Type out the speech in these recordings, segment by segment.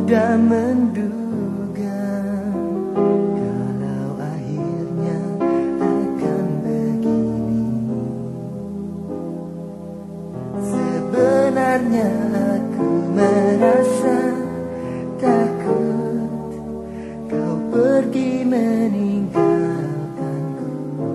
Tidak menduga kalau akhirnya akan begini. Sebenarnya aku merasa takut kau pergi meninggalkanku.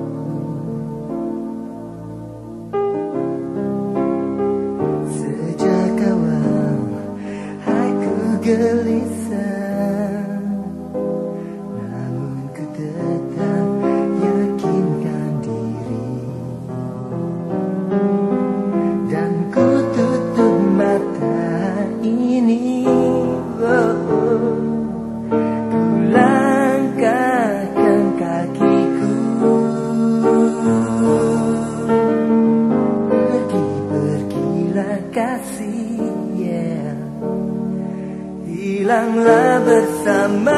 Sejak awal aku gelisah, namun ku tetap yakinkan diri, dan ku tutup mata ini. Ku langkahkan kakiku, pergilah kasih, hilanglah bersama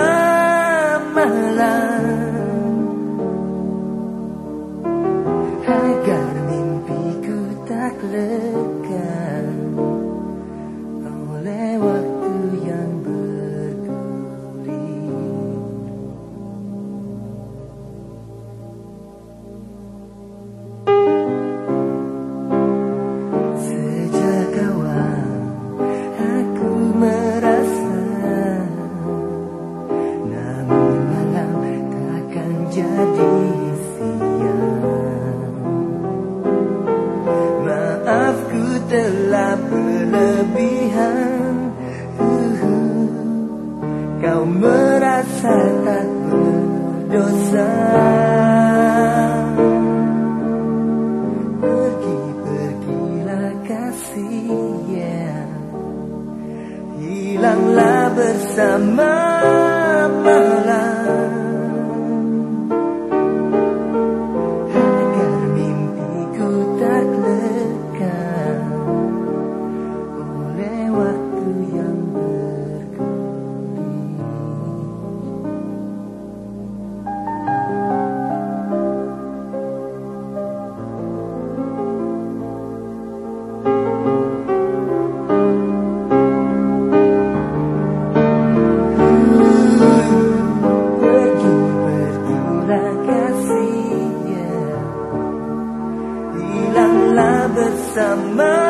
malam, agar mimpiku tak lekang oleh waktu yang bergulir. Sejak awal aku merasa, namun malam takkan jadi siang. Maafku telah berlebihan, kau merasa tak berdosa. Pergilah kasih, hilanglah bersama malam, agar mimpiku tak lekang oleh waktu yang bergulir. Pergilah kasih, hilanglah bersama